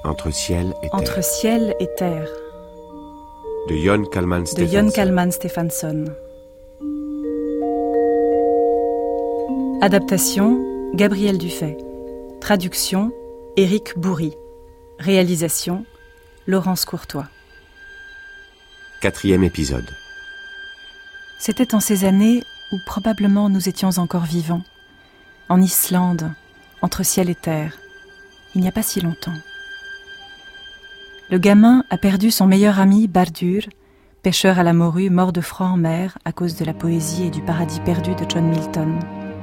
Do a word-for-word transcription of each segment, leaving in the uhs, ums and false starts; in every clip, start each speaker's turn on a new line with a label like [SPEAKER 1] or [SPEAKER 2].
[SPEAKER 1] Entre ciel et terre.
[SPEAKER 2] Entre ciel et terre.
[SPEAKER 1] De Jon Kalman
[SPEAKER 2] De Jon Kalman Stefánsson. Adaptation, Gabriel Dufay. Traduction, Éric Bourri. Réalisation, Laurence Courtois.
[SPEAKER 1] Quatrième épisode.
[SPEAKER 2] C'était en ces années où probablement nous étions encore vivants. En Islande, entre ciel et terre. Il n'y a pas si longtemps. Le gamin a perdu son meilleur ami Bardur, pêcheur à la morue mort de froid en mer à cause de la poésie et du paradis perdu de John Milton.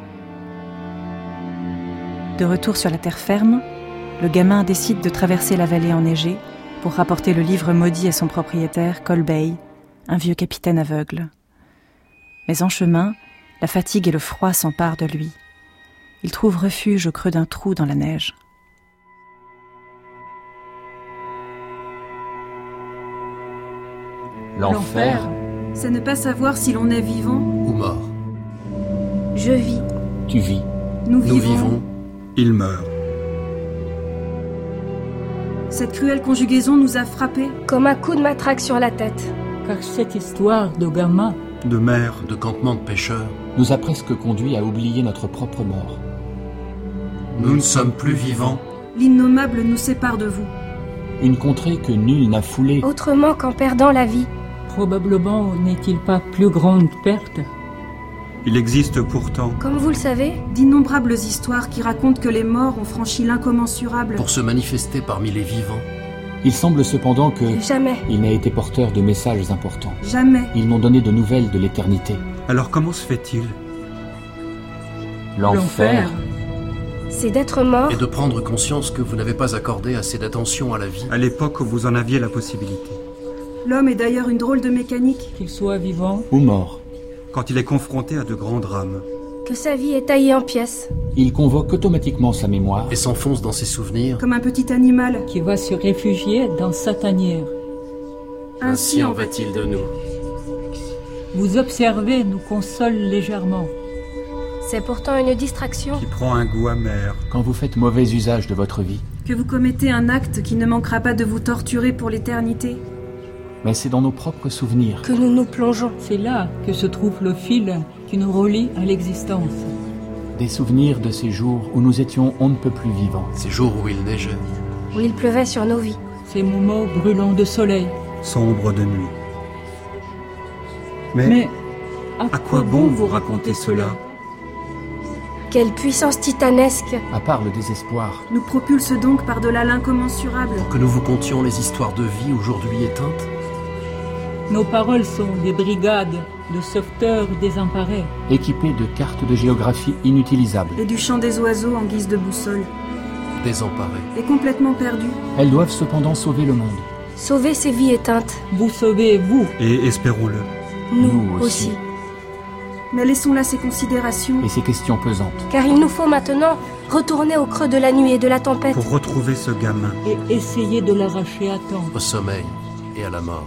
[SPEAKER 2] De retour sur la terre ferme, le gamin décide de traverser la vallée enneigée pour rapporter le livre maudit à son propriétaire, Kolbeinn, un vieux capitaine aveugle. Mais en chemin, la fatigue et le froid s'emparent de lui. Il trouve refuge au creux d'un trou dans la neige.
[SPEAKER 3] L'enfer,
[SPEAKER 4] c'est ne pas savoir si l'on est vivant
[SPEAKER 3] ou mort.
[SPEAKER 5] Je vis.
[SPEAKER 6] Tu vis.
[SPEAKER 4] Nous,
[SPEAKER 3] Nous
[SPEAKER 4] vivons.
[SPEAKER 3] vivons.
[SPEAKER 7] Il meurt.
[SPEAKER 4] Cette cruelle conjugaison nous a frappés.
[SPEAKER 5] Comme un coup de matraque sur la tête.
[SPEAKER 6] Car cette histoire de gamin,
[SPEAKER 7] De mer.
[SPEAKER 3] De campement de pêcheurs.
[SPEAKER 6] nous a presque conduit à oublier notre propre mort.
[SPEAKER 3] Nous ne sommes plus vivants.
[SPEAKER 4] L'innommable nous sépare de vous.
[SPEAKER 6] Une contrée que nul n'a foulée.
[SPEAKER 5] Autrement qu'en perdant la vie.
[SPEAKER 8] Probablement n'est-il pas plus grande perte?
[SPEAKER 7] Il existe pourtant.
[SPEAKER 5] Comme vous le savez,
[SPEAKER 4] D'innombrables histoires qui racontent que les morts ont franchi l'incommensurable.
[SPEAKER 3] Pour se manifester parmi les vivants.
[SPEAKER 6] Il semble cependant que
[SPEAKER 5] jamais.
[SPEAKER 6] il n'a été porteur de messages importants.
[SPEAKER 4] Jamais.
[SPEAKER 6] Ils n'ont donné de nouvelles de l'éternité.
[SPEAKER 7] Alors comment se fait-il?
[SPEAKER 6] L'enfer,
[SPEAKER 5] C'est d'être mort.
[SPEAKER 3] Et de prendre conscience que vous n'avez pas accordé assez d'attention à la vie.
[SPEAKER 7] À l'époque où vous en aviez la possibilité.
[SPEAKER 4] L'homme est d'ailleurs une drôle de mécanique.
[SPEAKER 8] Qu'il soit vivant,
[SPEAKER 6] ou mort,
[SPEAKER 7] Quand il est confronté à de grands drames.
[SPEAKER 5] Que sa vie est taillée en pièces.
[SPEAKER 6] il convoque automatiquement sa mémoire.
[SPEAKER 3] Et s'enfonce dans ses souvenirs.
[SPEAKER 4] Comme un petit animal.
[SPEAKER 8] qui va se réfugier dans sa tanière.
[SPEAKER 4] Ainsi en va-t-il
[SPEAKER 3] de nous.
[SPEAKER 8] Vous observez nous console légèrement.
[SPEAKER 5] C'est pourtant une distraction.
[SPEAKER 7] Qui prend un goût amer.
[SPEAKER 6] Quand vous faites mauvais usage de votre vie.
[SPEAKER 4] que vous commettez un acte qui ne manquera pas de vous torturer pour l'éternité.
[SPEAKER 6] Mais c'est dans nos propres souvenirs.
[SPEAKER 5] Que nous nous plongeons.
[SPEAKER 8] C'est là que se trouve le fil qui nous relie à l'existence.
[SPEAKER 6] Des souvenirs de ces jours où nous étions on ne peut plus vivants.
[SPEAKER 3] Ces jours où il neigeait.
[SPEAKER 5] Où il pleuvait sur nos vies.
[SPEAKER 8] Ces moments brûlants de soleil.
[SPEAKER 7] Sombre de nuit. Mais,
[SPEAKER 8] Mais
[SPEAKER 7] à quoi bon vous raconter cela?
[SPEAKER 5] Quelle puissance titanesque.
[SPEAKER 6] À part le désespoir,
[SPEAKER 4] Nous propulse donc par-delà l'incommensurable.
[SPEAKER 3] Que nous vous contions les histoires de vie aujourd'hui éteintes.
[SPEAKER 8] nos paroles sont des brigades de sauveteurs désemparés.
[SPEAKER 6] équipés de cartes de géographie inutilisables.
[SPEAKER 4] Et du chant des oiseaux en guise de boussole.
[SPEAKER 3] Désemparés.
[SPEAKER 4] Et complètement perdus.
[SPEAKER 6] Elles doivent cependant sauver le monde.
[SPEAKER 5] Sauver ces vies éteintes.
[SPEAKER 8] Vous sauvez, vous.
[SPEAKER 7] Et espérons-le.
[SPEAKER 5] Nous,
[SPEAKER 6] Nous
[SPEAKER 5] aussi.
[SPEAKER 6] aussi.
[SPEAKER 4] Mais laissons là ces considérations.
[SPEAKER 6] Et ces questions pesantes.
[SPEAKER 5] Car il nous faut maintenant retourner au creux de la nuit et de la tempête.
[SPEAKER 7] Pour retrouver ce gamin.
[SPEAKER 8] Et essayer de l'arracher à temps.
[SPEAKER 3] Au sommeil et à la mort.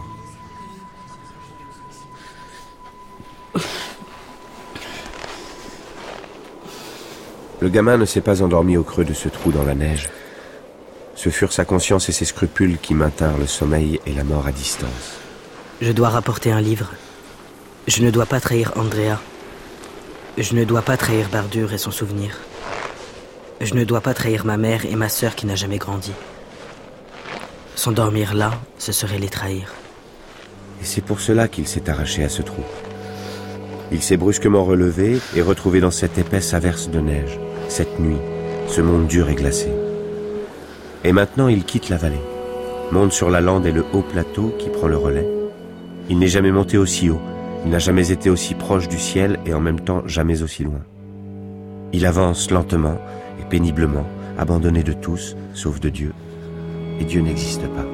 [SPEAKER 1] Le gamin ne s'est pas endormi au creux de ce trou dans la neige. Ce furent sa conscience et ses scrupules qui maintinrent le sommeil et la mort à distance.
[SPEAKER 9] Je dois rapporter un livre. Je ne dois pas trahir Andrea. Je ne dois pas trahir Bardur et son souvenir. Je ne dois pas trahir ma mère et ma sœur qui n'a jamais grandi. S'endormir là, ce serait les trahir.
[SPEAKER 1] Et c'est pour cela qu'il s'est arraché à ce trou. Il s'est brusquement relevé et retrouvé dans cette épaisse averse de neige, cette nuit, ce monde dur et glacé. Et maintenant il quitte la vallée, monte sur la lande et le haut plateau qui prend le relais. Il n'est jamais monté aussi haut, il n'a jamais été aussi proche du ciel et en même temps jamais aussi loin. Il avance lentement et péniblement, abandonné de tous, sauf de Dieu. Et Dieu n'existe pas.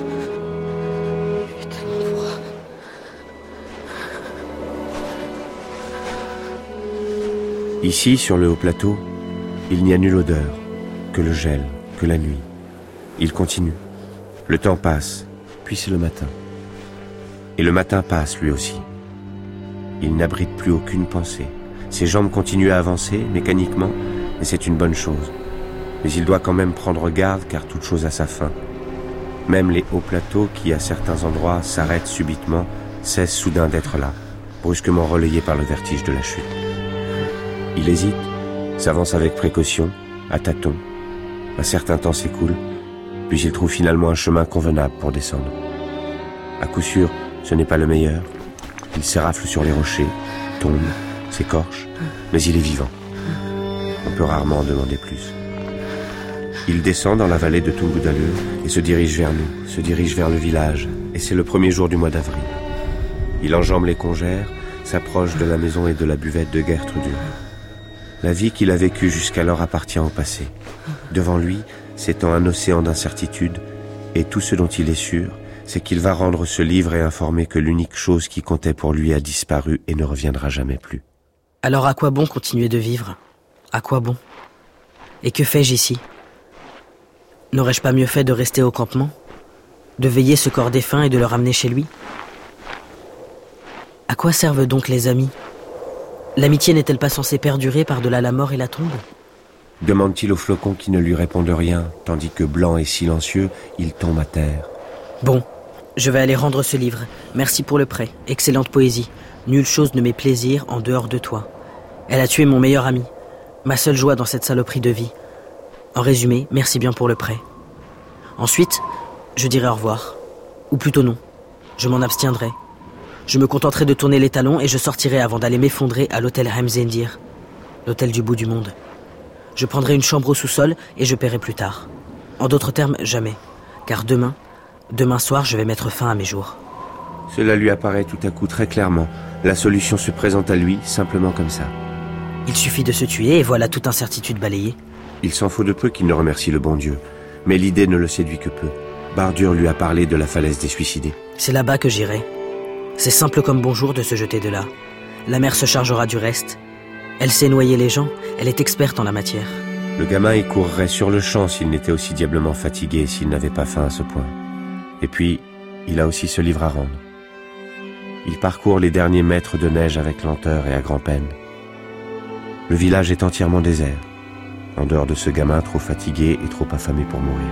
[SPEAKER 1] Ici, sur le haut plateau, il n'y a nulle odeur, que le gel, que la nuit. Il continue. Le temps passe, puis c'est le matin. Et le matin passe, lui aussi. Il n'abrite plus aucune pensée. Ses jambes continuent à avancer, mécaniquement, et c'est une bonne chose. Mais il doit quand même prendre garde, car toute chose a sa fin. Même les hauts plateaux qui, à certains endroits, s'arrêtent subitement, cessent soudain d'être là, brusquement relayés par le vertige de la chute. Il hésite, s'avance avec précaution, à tâtons. Un certain temps s'écoule, puis il trouve finalement un chemin convenable pour descendre. À coup sûr, ce n'est pas le meilleur. Il s'érafle sur les rochers, tombe, s'écorche, mais il est vivant. On peut rarement en demander plus. Il descend dans la vallée de Tungudalur et se dirige vers nous, se dirige vers le village, et c'est le premier jour du mois d'avril. Il enjambe les congères, s'approche de la maison et de la buvette de Gertrudur. La vie qu'il a vécue jusqu'alors appartient au passé. Devant lui s'étend un océan d'incertitude, et tout ce dont il est sûr, c'est qu'il va rendre ce livre et informer que l'unique chose qui comptait pour lui a disparu et ne reviendra jamais plus.
[SPEAKER 9] Alors à quoi bon continuer de vivre ? À quoi bon ? Et que fais-je ici ? N'aurais-je pas mieux fait de rester au campement ? De veiller ce corps défunt et de le ramener chez lui ? À quoi servent donc les amis ? L'amitié n'est-elle pas censée perdurer par-delà la mort et la tombe ?
[SPEAKER 1] Demande-t-il aux flocons qui ne lui répondent rien, tandis que blanc et silencieux, il tombe à terre.
[SPEAKER 9] Bon, je vais aller rendre ce livre. Merci pour le prêt. Excellente poésie. Nulle chose ne m'est plaisir en dehors de toi. Elle a tué mon meilleur ami. Ma seule joie dans cette saloperie de vie. En résumé, merci bien pour le prêt. Ensuite, je dirai au revoir. Ou plutôt non. Je m'en abstiendrai. Je me contenterai de tourner les talons et je sortirai avant d'aller m'effondrer à l'hôtel Heimsendir, l'hôtel du bout du monde. Je prendrai une chambre au sous-sol et je paierai plus tard. En d'autres termes, jamais. Car demain, demain soir, je vais mettre fin à mes jours.
[SPEAKER 1] Cela lui apparaît tout à coup très clairement. La solution se présente à lui, simplement comme ça.
[SPEAKER 9] Il suffit de se tuer et voilà toute incertitude balayée.
[SPEAKER 1] Il s'en faut de peu qu'il ne remercie le bon Dieu. Mais l'idée ne le séduit que peu. Bardur lui a parlé de la falaise des suicidés.
[SPEAKER 9] C'est là-bas que j'irai. C'est simple comme bonjour de se jeter de là. La mer se chargera du reste. Elle sait noyer les gens, elle est experte en la matière.
[SPEAKER 1] Le gamin y courrait sur le champ s'il n'était aussi diablement fatigué, s'il n'avait pas faim à ce point. Et puis, il a aussi ce livre à rendre. Il parcourt les derniers mètres de neige avec lenteur et à grand-peine. Le village est entièrement désert, en dehors de ce gamin trop fatigué et trop affamé pour mourir.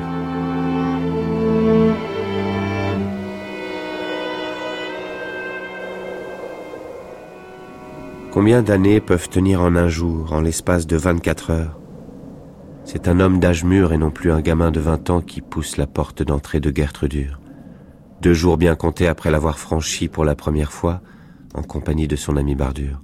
[SPEAKER 1] Combien d'années peuvent tenir en un jour, en l'espace de vingt-quatre heures ? C'est un homme d'âge mûr et non plus un gamin de vingt ans qui pousse la porte d'entrée de Gertrudur. Deux jours bien comptés après l'avoir franchi pour la première fois, en compagnie de son ami Bardur.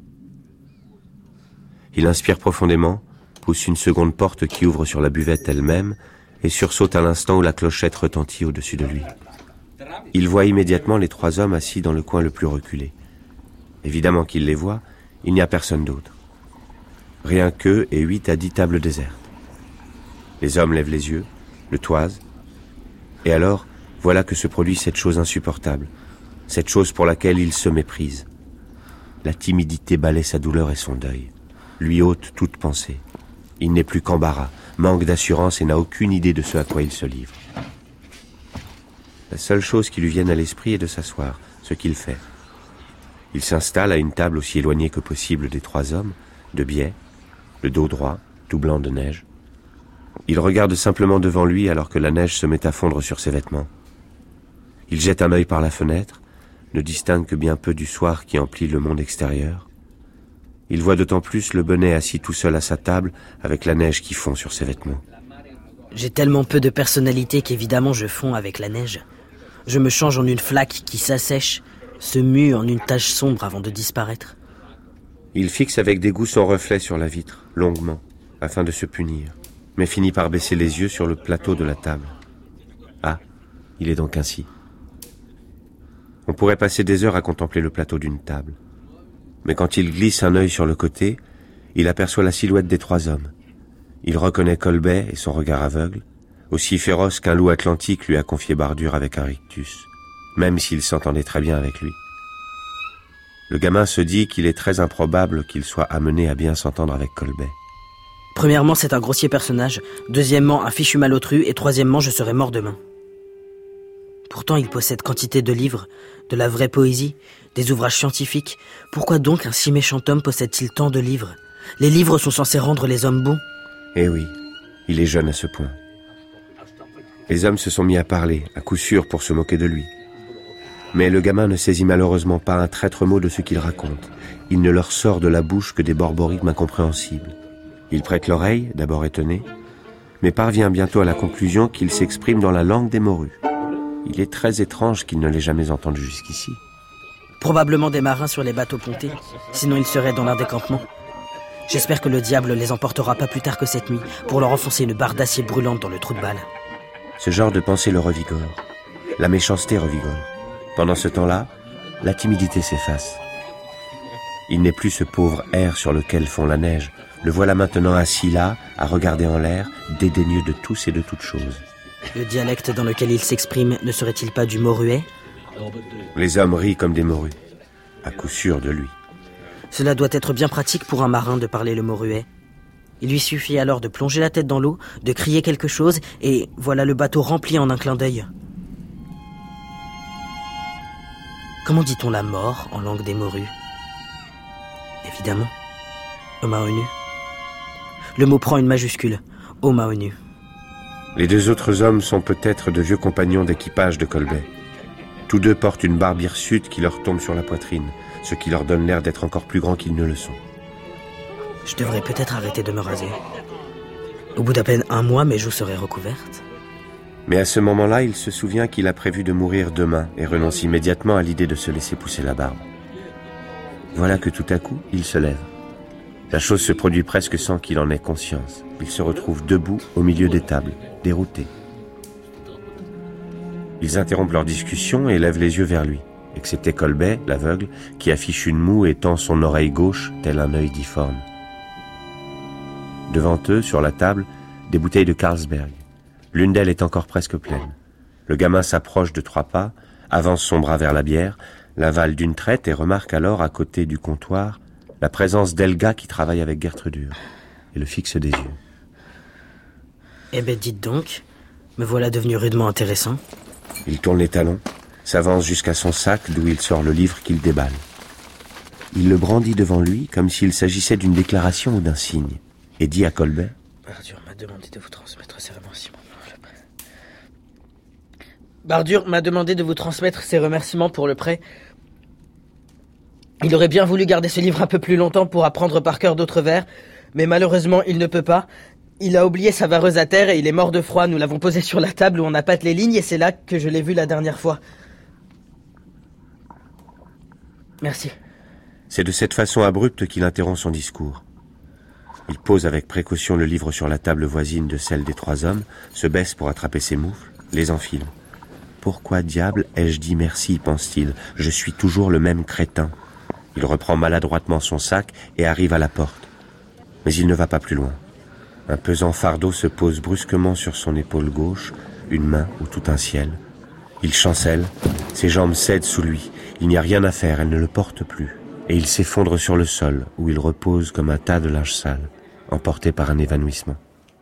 [SPEAKER 1] Il inspire profondément, pousse une seconde porte qui ouvre sur la buvette elle-même et sursaute à l'instant où la clochette retentit au-dessus de lui. Il voit immédiatement les trois hommes assis dans le coin le plus reculé. Évidemment qu'il les voit, il n'y a personne d'autre. Rien qu'eux et huit à dix tables désertes. Les hommes lèvent les yeux, le toisent, et alors, voilà que se produit cette chose insupportable, cette chose pour laquelle il se méprise. La timidité balaie sa douleur et son deuil, lui ôte toute pensée. Il n'est plus qu'embarras, manque d'assurance et n'a aucune idée de ce à quoi il se livre. La seule chose qui lui vienne à l'esprit est de s'asseoir, ce qu'il fait. Il s'installe à une table aussi éloignée que possible des trois hommes, de biais, le dos droit, tout blanc de neige. Il regarde simplement devant lui alors que la neige se met à fondre sur ses vêtements. Il jette un œil par la fenêtre, ne distingue que bien peu du soir qui emplit le monde extérieur. Il voit d'autant plus le bonnet assis tout seul à sa table avec la neige qui fond sur ses vêtements.
[SPEAKER 9] J'ai tellement peu de personnalité qu'évidemment je fonds avec la neige. Je me change en une flaque qui s'assèche, se mue en une tache sombre avant de disparaître.
[SPEAKER 1] Il fixe avec dégoût son reflet sur la vitre, longuement, afin de se punir, mais finit par baisser les yeux sur le plateau de la table. Ah, il est donc ainsi. On pourrait passer des heures à contempler le plateau d'une table. Mais quand il glisse un œil sur le côté, il aperçoit la silhouette des trois hommes. Il reconnaît Kolbet et son regard aveugle, aussi féroce qu'un loup atlantique lui a confié Bardur avec un rictus, même s'il s'entendait très bien avec lui. Le gamin se dit qu'il est très improbable qu'il soit amené à bien s'entendre avec Kolbet.
[SPEAKER 9] Premièrement, c'est un grossier personnage. Deuxièmement, un fichu malotru. Et troisièmement, je serai mort demain. Pourtant, il possède quantité de livres, de la vraie poésie, des ouvrages scientifiques. Pourquoi donc un si méchant homme possède-t-il tant de livres ? Les livres sont censés rendre les hommes bons.
[SPEAKER 1] Eh oui, il est jeune à ce point. Les hommes se sont mis à parler, à coup sûr pour se moquer de lui. Mais le gamin ne saisit malheureusement pas un traître mot de ce qu'il raconte. Il ne leur sort de la bouche que des borborigmes incompréhensibles. Il prête l'oreille, d'abord étonné, mais parvient bientôt à la conclusion qu'il s'exprime dans la langue des morues. Il est très étrange qu'il ne l'ait jamais entendu jusqu'ici.
[SPEAKER 9] Probablement des marins sur les bateaux pontés, sinon ils seraient dans l'un des campements. J'espère que le diable les emportera pas plus tard que cette nuit pour leur enfoncer une barre d'acier brûlante dans le trou de balle.
[SPEAKER 1] Ce genre de pensée le revigore. La méchanceté revigore. Pendant ce temps-là, la timidité s'efface. Il n'est plus ce pauvre air sur lequel fond la neige. Le voilà maintenant assis là, à regarder en l'air, dédaigneux de tous et de toutes choses.
[SPEAKER 9] Le dialecte dans lequel il s'exprime ne serait-il pas du moruet ?
[SPEAKER 1] Les hommes rient comme des morues, à coup sûr de lui.
[SPEAKER 9] Cela doit être bien pratique pour un marin de parler le moruet. Il lui suffit alors de plonger la tête dans l'eau, de crier quelque chose, et voilà le bateau rempli en un clin d'œil. Comment dit-on la mort en langue des morues ? Évidemment, Omaonu. Le mot prend une majuscule, Omaonu.
[SPEAKER 1] Les deux autres hommes sont peut-être de vieux compagnons d'équipage de Kolbeh. Tous deux portent une barbe hirsute qui leur tombe sur la poitrine, ce qui leur donne l'air d'être encore plus grands qu'ils ne le sont.
[SPEAKER 9] Je devrais peut-être arrêter de me raser. Au bout d'à peine un mois, mes joues seraient recouvertes.
[SPEAKER 1] Mais à ce moment-là, il se souvient qu'il a prévu de mourir demain et renonce immédiatement à l'idée de se laisser pousser la barbe. Voilà que tout à coup, il se lève. La chose se produit presque sans qu'il en ait conscience. Il se retrouve debout au milieu des tables, dérouté. Ils interrompent leur discussion et lèvent les yeux vers lui, excepté Kolbeh, l'aveugle, qui affiche une moue et tend son oreille gauche, tel un œil difforme. Devant eux, sur la table, des bouteilles de Carlsberg. L'une d'elles est encore presque pleine. Le gamin s'approche de trois pas, avance son bras vers la bière, l'avale d'une traite et remarque alors, à côté du comptoir, la présence d'Helga qui travaille avec Gertrudur, et le fixe des yeux.
[SPEAKER 9] Eh ben dites donc, me voilà devenu rudement intéressant.
[SPEAKER 1] Il tourne les talons, s'avance jusqu'à son sac d'où il sort le livre qu'il déballe. Il le brandit devant lui comme s'il s'agissait d'une déclaration ou d'un signe, et dit à Kolbeh:
[SPEAKER 9] Bardur m'a demandé de vous transmettre ses remerciements pour le prêt. Bardur m'a demandé de vous transmettre ses remerciements pour le prêt. Il aurait bien voulu garder ce livre un peu plus longtemps pour apprendre par cœur d'autres vers, mais malheureusement il ne peut pas. Il a oublié sa vareuse à terre et il est mort de froid. Nous l'avons posé sur la table où on appâte les lignes et c'est là que je l'ai vu la dernière fois. Merci.
[SPEAKER 1] C'est de cette façon abrupte qu'il interrompt son discours. Il pose avec précaution le livre sur la table voisine de celle des trois hommes, se baisse pour attraper ses moufles, les enfile. Pourquoi diable ai-je dit merci, pense-t-il. Je suis toujours le même crétin. Il reprend maladroitement son sac et arrive à la porte. Mais il ne va pas plus loin. Un pesant fardeau se pose brusquement sur son épaule gauche, une main ou tout un ciel. Il chancelle, ses jambes cèdent sous lui. Il n'y a rien à faire, elles ne le portent plus. Et il s'effondre sur le sol, où il repose comme un tas de linge sale, emporté par un évanouissement.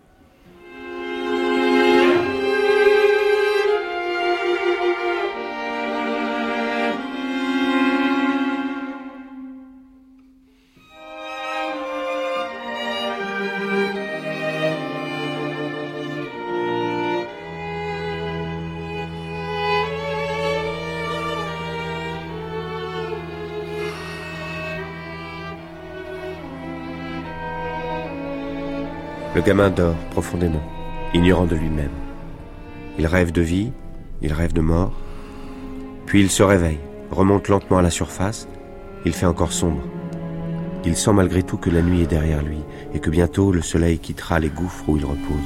[SPEAKER 1] Le gamin dort profondément, ignorant de lui-même. Il rêve de vie, il rêve de mort. Puis il se réveille, remonte lentement à la surface. Il fait encore sombre. Il sent malgré tout que la nuit est derrière lui et que bientôt le soleil quittera les gouffres où il repose.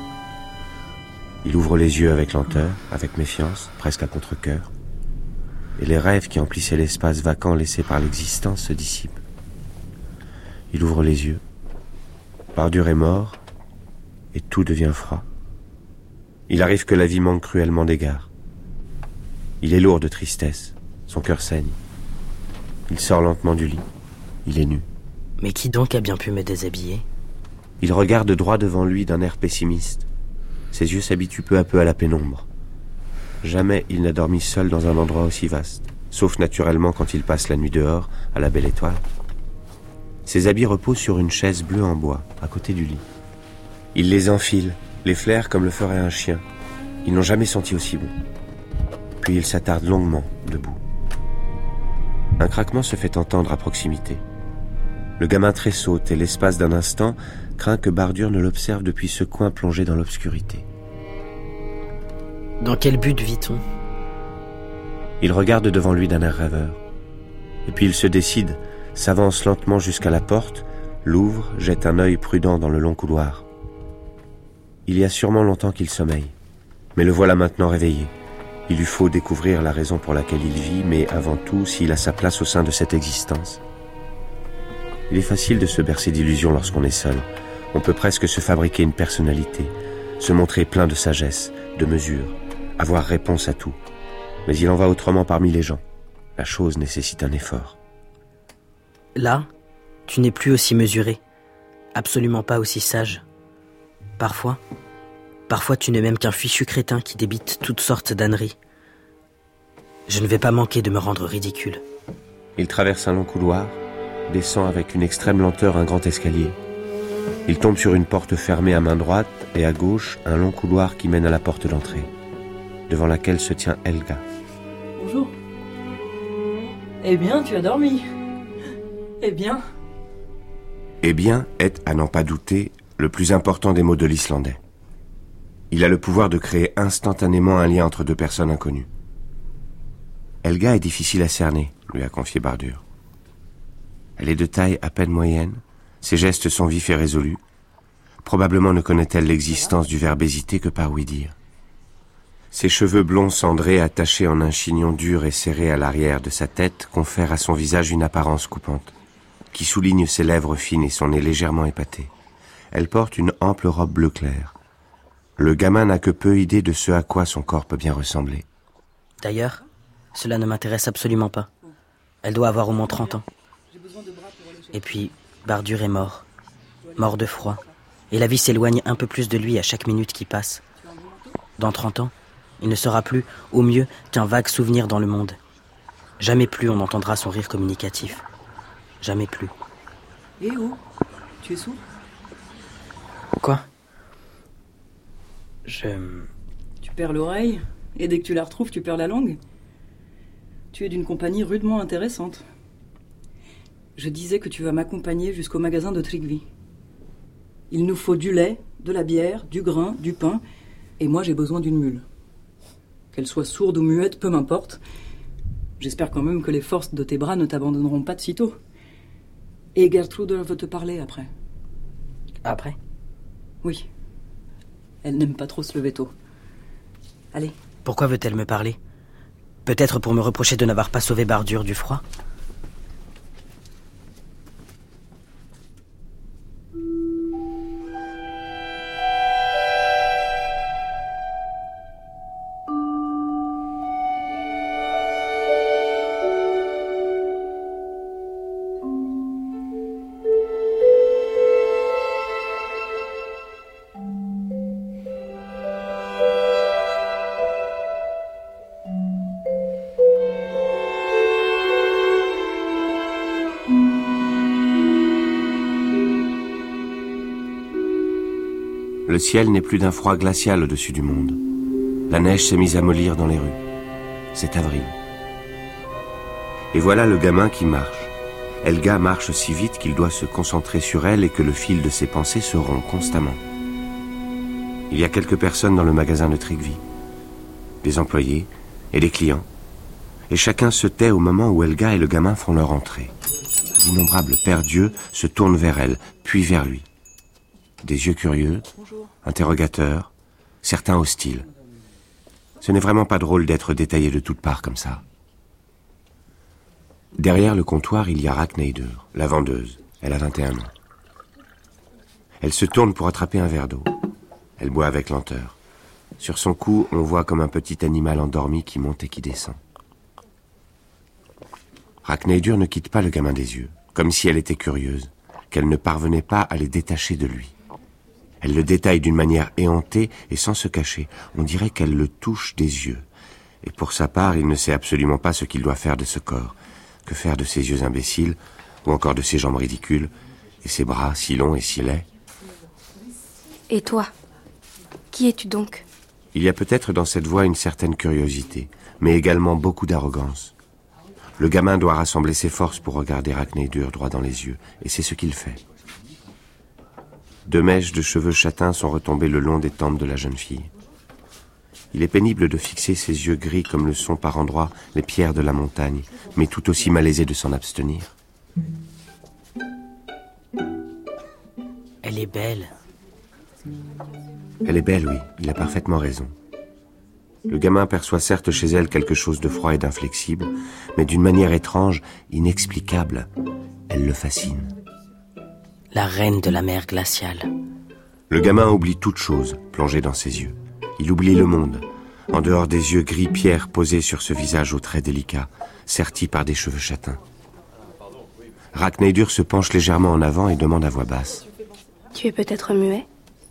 [SPEAKER 1] Il ouvre les yeux avec lenteur, avec méfiance, presque à contre-cœur. Et les rêves qui emplissaient l'espace vacant laissé par l'existence se dissipent. Il ouvre les yeux. Bardur est mort, et tout devient froid. Il arrive que la vie manque cruellement d'égards. Il est lourd de tristesse, son cœur saigne. Il sort lentement du lit, il est nu.
[SPEAKER 9] Mais qui donc a bien pu me déshabiller ?
[SPEAKER 1] Il regarde droit devant lui d'un air pessimiste. Ses yeux s'habituent peu à peu à la pénombre. Jamais il n'a dormi seul dans un endroit aussi vaste, sauf naturellement quand il passe la nuit dehors, à la belle étoile. Ses habits reposent sur une chaise bleue en bois, à côté du lit. Il les enfile, les flaire comme le ferait un chien. Ils n'ont jamais senti aussi bon. Puis ils s'attardent longuement, debout. Un craquement se fait entendre à proximité. Le gamin tressaute et l'espace d'un instant craint que Bardur ne l'observe depuis ce coin plongé dans l'obscurité.
[SPEAKER 9] Dans quel but vit-on ?
[SPEAKER 1] Il regarde devant lui d'un air rêveur. Et puis il se décide, s'avance lentement jusqu'à la porte, l'ouvre, jette un œil prudent dans le long couloir. Il y a sûrement longtemps qu'il sommeille, mais le voilà maintenant réveillé. Il lui faut découvrir la raison pour laquelle il vit, mais avant tout, s'il a sa place au sein de cette existence. Il est facile de se bercer d'illusions lorsqu'on est seul. On peut presque se fabriquer une personnalité, se montrer plein de sagesse, de mesure, avoir réponse à tout. Mais il en va autrement parmi les gens. La chose nécessite un effort.
[SPEAKER 9] Là, tu n'es plus aussi mesuré, absolument pas aussi sage. Parfois, parfois tu n'es même qu'un fichu crétin qui débite toutes sortes d'âneries. Je ne vais pas manquer de me rendre ridicule.
[SPEAKER 1] Il traverse un long couloir, descend avec une extrême lenteur un grand escalier. Il tombe sur une porte fermée à main droite et à gauche un long couloir qui mène à la porte d'entrée, devant laquelle se tient Helga.
[SPEAKER 8] Bonjour. Eh bien, tu as dormi. Eh bien.
[SPEAKER 1] Eh bien est, à n'en pas douter, le plus important des mots de l'islandais. Il a le pouvoir de créer instantanément un lien entre deux personnes inconnues. Helga est difficile à cerner, lui a confié Bardur. Elle est de taille à peine moyenne, ses gestes sont vifs et résolus. Probablement ne connaît-elle l'existence du verbe hésiter que par oui dire. Ses cheveux blonds cendrés attachés en un chignon dur et serré à l'arrière de sa tête confèrent à son visage une apparence coupante, qui souligne ses lèvres fines et son nez légèrement épaté. Elle porte une ample robe bleu clair. Le gamin n'a que peu idée de ce à quoi son corps peut bien ressembler.
[SPEAKER 9] D'ailleurs, cela ne m'intéresse absolument pas. Elle doit avoir au moins trente ans. Et puis, Bardur est mort. Mort de froid. Et la vie s'éloigne un peu plus de lui à chaque minute qui passe. Dans trente ans, il ne sera plus, au mieux, qu'un vague souvenir dans le monde. Jamais plus on n'entendra son rire communicatif. Jamais plus.
[SPEAKER 8] Eh oh, tu es sourd ?
[SPEAKER 9] Quoi ? Je...
[SPEAKER 8] Tu perds l'oreille, et dès que tu la retrouves, tu perds la langue. Tu es d'une compagnie rudement intéressante. Je disais que tu vas m'accompagner jusqu'au magasin de Tryggvi. Il nous faut du lait, de la bière, du grain, du pain, et moi j'ai besoin d'une mule. Qu'elle soit sourde ou muette, peu m'importe. J'espère quand même que les forces de tes bras ne t'abandonneront pas de sitôt. Et Gertrude veut te parler après.
[SPEAKER 9] Après ?
[SPEAKER 8] Oui. Elle n'aime pas trop se lever tôt. Allez.
[SPEAKER 9] Pourquoi veut-elle me parler ? Peut-être pour me reprocher de n'avoir pas sauvé Bardur du froid ?
[SPEAKER 1] Le ciel n'est plus d'un froid glacial au-dessus du monde. La neige s'est mise à mollir dans les rues. C'est avril. Et voilà le gamin qui marche. Helga marche si vite qu'il doit se concentrer sur elle et que le fil de ses pensées se rompt constamment. Il y a quelques personnes dans le magasin de Tryggvi. Des employés et des clients. Et chacun se tait au moment où Helga et le gamin font leur entrée. D'innombrables pères dieux se tournent vers elle, puis vers lui. Des yeux curieux, interrogateurs, certains hostiles. Ce n'est vraiment pas drôle d'être détaillé de toutes parts comme ça. Derrière le comptoir, il y a Ragnheidur, la vendeuse. Elle a vingt et un ans. Elle se tourne pour attraper un verre d'eau. Elle boit avec lenteur. Sur son cou, on voit comme un petit animal endormi qui monte et qui descend. Ragnheidur ne quitte pas le gamin des yeux, comme si elle était curieuse, qu'elle ne parvenait pas à les détacher de lui. Elle le détaille d'une manière éhontée et sans se cacher. On dirait qu'elle le touche des yeux. Et pour sa part, il ne sait absolument pas ce qu'il doit faire de ce corps. Que faire de ses yeux imbéciles, ou encore de ses jambes ridicules, et ses bras si longs et si laids.
[SPEAKER 5] Et toi, qui es-tu donc ?
[SPEAKER 1] Il y a peut-être dans cette voix une certaine curiosité, mais également beaucoup d'arrogance. Le gamin doit rassembler ses forces pour regarder Ragnhidur droit dans les yeux, et c'est ce qu'il fait. Deux mèches de cheveux châtains sont retombées le long des tempes de la jeune fille. Il est pénible de fixer ses yeux gris comme le sont par endroits les pierres de la montagne, mais tout aussi malaisé de s'en abstenir.
[SPEAKER 9] Elle est belle.
[SPEAKER 1] Elle est belle, oui, il a parfaitement raison. Le gamin perçoit certes chez elle quelque chose de froid et d'inflexible, mais d'une manière étrange, inexplicable, elle le fascine.
[SPEAKER 9] La reine de la mer glaciale.
[SPEAKER 1] Le gamin oublie toute chose, plongé dans ses yeux. Il oublie le monde, en dehors des yeux gris-pierre posés sur ce visage aux traits délicats, sertis par des cheveux châtains. Ragnhidur se penche légèrement en avant et demande à voix basse.
[SPEAKER 5] Tu es peut-être muet?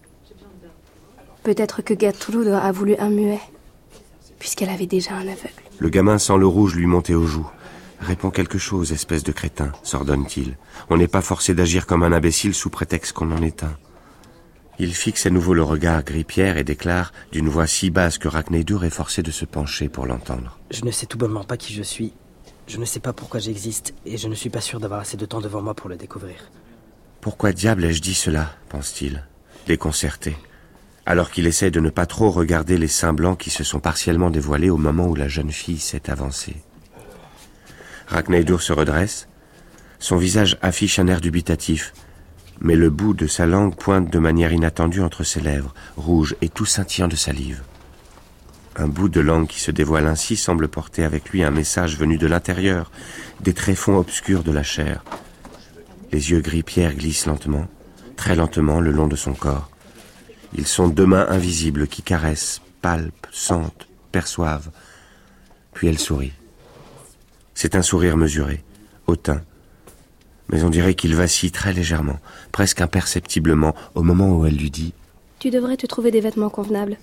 [SPEAKER 5] Peut-être que Gertrude a voulu un muet, puisqu'elle avait déjà un aveugle.
[SPEAKER 1] Le gamin sent le rouge lui monter aux joues. Réponds quelque chose, espèce de crétin, s'ordonne-t-il. On n'est pas forcé d'agir comme un imbécile sous prétexte qu'on en est un. Il fixe à nouveau le regard gris-pierre et déclare d'une voix si basse que Ragnhidur est forcé de se pencher pour l'entendre.
[SPEAKER 9] Je ne sais tout bonnement pas qui je suis. Je ne sais pas pourquoi j'existe, et je ne suis pas sûr d'avoir assez de temps devant moi pour le découvrir.
[SPEAKER 1] Pourquoi diable ai-je dit cela, pense-t-il, déconcerté, alors qu'il essaie de ne pas trop regarder les seins blancs qui se sont partiellement dévoilés au moment où la jeune fille s'est avancée. Ragnhidur se redresse, son visage affiche un air dubitatif, mais le bout de sa langue pointe de manière inattendue entre ses lèvres, rouges et tout scintillant de salive. Un bout de langue qui se dévoile ainsi semble porter avec lui un message venu de l'intérieur, des tréfonds obscurs de la chair. Les yeux gris-pierre glissent lentement, très lentement le long de son corps. Ils sont deux mains invisibles qui caressent, palpent, sentent, perçoivent. Puis elle sourit. C'est un sourire mesuré, hautain, mais on dirait qu'il vacille très légèrement, presque imperceptiblement, au moment où elle lui dit
[SPEAKER 5] « Tu devrais te trouver des vêtements convenables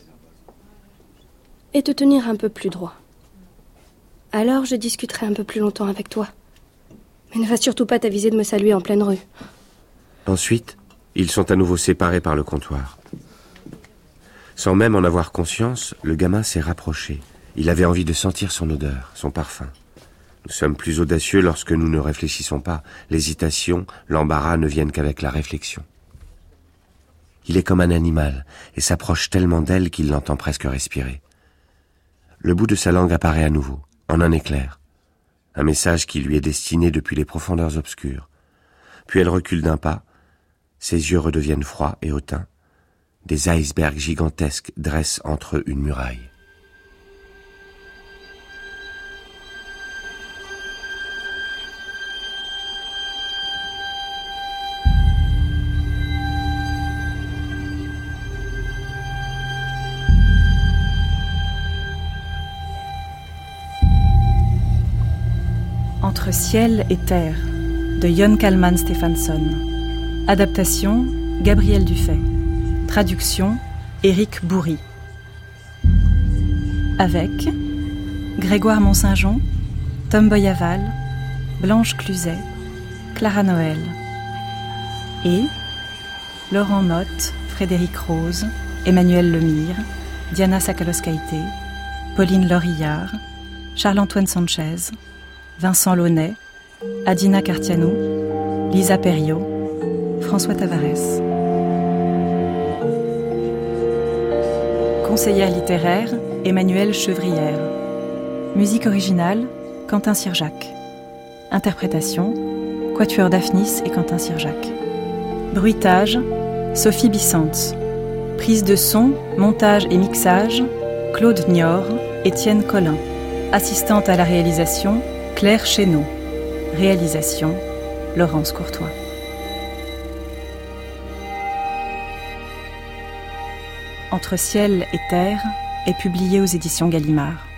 [SPEAKER 5] et te tenir un peu plus droit. Alors je discuterai un peu plus longtemps avec toi. Mais ne va surtout pas t'aviser de me saluer en pleine rue. »
[SPEAKER 1] Ensuite, ils sont à nouveau séparés par le comptoir. Sans même en avoir conscience, le gamin s'est rapproché. Il avait envie de sentir son odeur, son parfum. Nous sommes plus audacieux lorsque nous ne réfléchissons pas. L'hésitation, l'embarras ne viennent qu'avec la réflexion. Il est comme un animal et s'approche tellement d'elle qu'il l'entend presque respirer. Le bout de sa langue apparaît à nouveau, en un éclair. Un message qui lui est destiné depuis les profondeurs obscures. Puis elle recule d'un pas. Ses yeux redeviennent froids et hautains. Des icebergs gigantesques dressent entre eux une muraille.
[SPEAKER 2] Entre ciel et terre, de Jon Kalman Stephansson. Adaptation, Gabriel Dufay. Traduction, Éric Bourri. Avec Grégoire Mont-Saint-Jean, Tom Boyaval, Blanche Cluzet, Clara Noël. Et Laurent Motte, Frédéric Rose, Emmanuel Lemire, Diana Sakaloskaité, Pauline Lorillard, Charles-Antoine Sanchez, Vincent Launay, Adina Cartiano, Lisa Perriot, François Tavares. Conseillère littéraire, Emmanuelle Chevrière. Musique originale, Quentin Sirjac. Interprétation, Quatuor Daphnis et Quentin Sirjac. Bruitage, Sophie Bissantz. Prise de son, montage et mixage, Claude Nior, Étienne Collin. Assistante à la réalisation, Claire Chénaud. Réalisation, Laurence Courtois. Entre ciel et terre est publié aux éditions Gallimard.